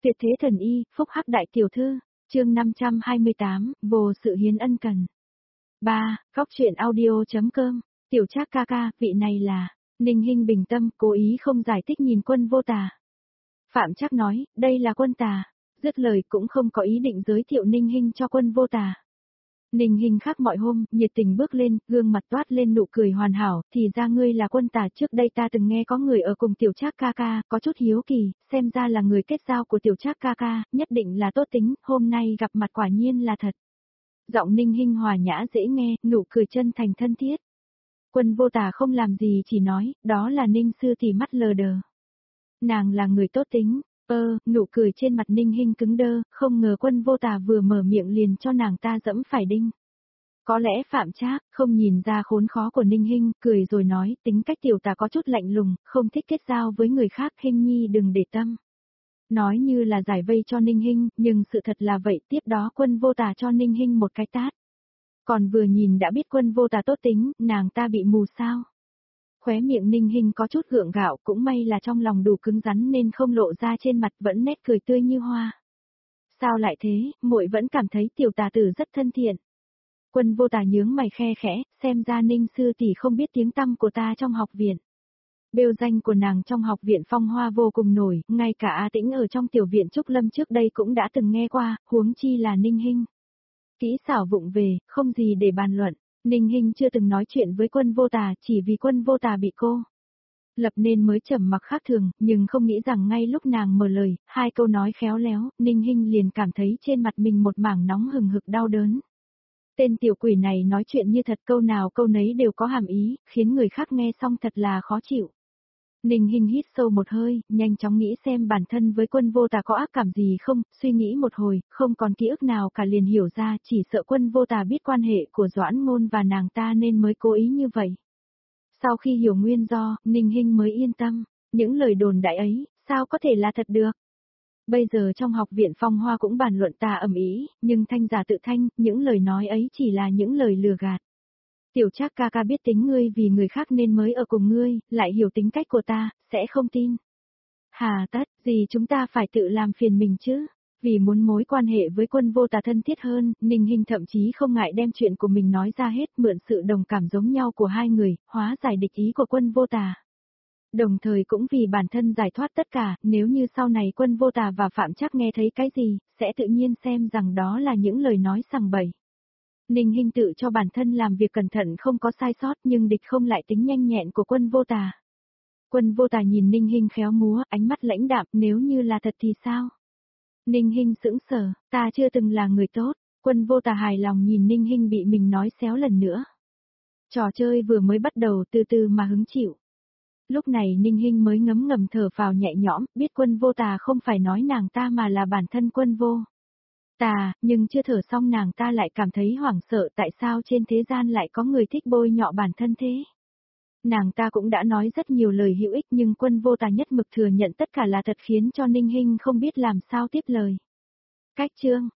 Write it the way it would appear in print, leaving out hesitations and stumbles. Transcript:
Tuyệt thế thần y, phúc hắc đại tiểu thư, chương 528, vô sự hiến ân cần. 3. Góc truyện audio.com, tiểu Trác ca ca, vị này là, Ninh Hinh bình tâm, cố ý không giải thích nhìn Quân Vô Tà. Phạm Trác nói, đây là Quân Tà, dứt lời cũng không có ý định giới thiệu Ninh Hinh cho Quân Vô Tà. Ninh Hinh khác mọi hôm, nhiệt tình bước lên, gương mặt toát lên nụ cười hoàn hảo, thì ra ngươi là Quân Tà, trước đây ta từng nghe có người ở cùng tiểu Trác ca ca, có chút hiếu kỳ, xem ra là người kết giao của tiểu Trác ca ca, nhất định là tốt tính, hôm nay gặp mặt quả nhiên là thật. Giọng Ninh Hinh hòa nhã dễ nghe, nụ cười chân thành thân thiết. Quân Vô Tà không làm gì chỉ nói, đó là Ninh sư tỷ mắt lờ đờ. Nàng là người tốt tính. Nụ cười trên mặt Ninh Hinh cứng đơ, không ngờ Quân Vô Tà vừa mở miệng liền cho nàng ta dẫm phải đinh. Có lẽ Phạm Trác không nhìn ra khốn khó của Ninh Hinh, cười rồi nói, tính cách tiểu Tà có chút lạnh lùng, không thích kết giao với người khác, Hinh nhi đừng để tâm. Nói như là giải vây cho Ninh Hinh, nhưng sự thật là vậy, tiếp đó Quân Vô Tà cho Ninh Hinh một cái tát. Còn vừa nhìn đã biết Quân Vô Tà tốt tính, nàng ta bị mù sao? Khóe miệng Ninh Hinh có chút gượng gạo, cũng may là trong lòng đủ cứng rắn nên không lộ ra trên mặt, vẫn nét cười tươi như hoa. Sao lại thế, muội vẫn cảm thấy tiểu Tà tử rất thân thiện. Quân Vô Tà nhướng mày khe khẽ, xem ra Ninh sư tỷ không biết tiếng tăm của ta trong học viện. Bêu danh của nàng trong học viện phong hoa vô cùng nổi, ngay cả A Tĩnh ở trong tiểu viện Trúc Lâm trước đây cũng đã từng nghe qua, huống chi là Ninh Hinh. Kỹ xảo vụng về, không gì để bàn luận. Ninh Hinh chưa từng nói chuyện với Quân Vô Tà, chỉ vì Quân Vô Tà bị cô lập nên mới trầm mặc khác thường, nhưng không nghĩ rằng ngay lúc nàng mở lời, hai câu nói khéo léo, Ninh Hinh liền cảm thấy trên mặt mình một mảng nóng hừng hực đau đớn. Tên tiểu quỷ này nói chuyện như thật, câu nào câu nấy đều có hàm ý, khiến người khác nghe xong thật là khó chịu. Ninh Hinh hít sâu một hơi, nhanh chóng nghĩ xem bản thân với Quân Vô Tà có ác cảm gì không, suy nghĩ một hồi, không còn ký ức nào cả liền hiểu ra, chỉ sợ Quân Vô Tà biết quan hệ của Doãn Ngôn và nàng ta nên mới cố ý như vậy. Sau khi hiểu nguyên do, Ninh Hinh mới yên tâm, những lời đồn đại ấy, sao có thể là thật được. Bây giờ trong học viện phong hoa cũng bàn luận tà ầm ĩ, nhưng thanh giả tự thanh, những lời nói ấy chỉ là những lời lừa gạt. Tiểu Trác ca ca biết tính ngươi vì người khác nên mới ở cùng ngươi, lại hiểu tính cách của ta, sẽ không tin. Hà tất, gì chúng ta phải tự làm phiền mình chứ? Vì muốn mối quan hệ với Quân Vô Tà thân thiết hơn, Ninh Hinh thậm chí không ngại đem chuyện của mình nói ra hết, mượn sự đồng cảm giống nhau của hai người, hóa giải địch ý của Quân Vô Tà. Đồng thời cũng vì bản thân giải thoát tất cả, nếu như sau này Quân Vô Tà và Phạm Trác nghe thấy cái gì, sẽ tự nhiên xem rằng đó là những lời nói sằng bậy. Ninh Hinh tự cho bản thân làm việc cẩn thận không có sai sót, nhưng địch không lại tính nhanh nhẹn của Quân Vô Tà. Quân Vô Tà nhìn Ninh Hinh khéo múa, ánh mắt lãnh đạm, nếu như là thật thì sao? Ninh Hinh sững sờ, ta chưa từng là người tốt. Quân Vô Tà hài lòng nhìn Ninh Hinh bị mình nói xéo lần nữa. Trò chơi vừa mới bắt đầu, từ từ mà hứng chịu. Lúc này Ninh Hinh mới ngấm ngầm thở phào nhẹ nhõm, biết Quân Vô Tà không phải nói nàng ta mà là bản thân Quân Vô Tà, nhưng chưa thở xong nàng ta lại cảm thấy hoảng sợ, tại sao trên thế gian lại có người thích bôi nhọ bản thân thế. Nàng ta cũng đã nói rất nhiều lời hữu ích nhưng Quân Vô Tà nhất mực thừa nhận tất cả là thật, khiến cho Ninh Hinh không biết làm sao tiếp lời. Cách chương,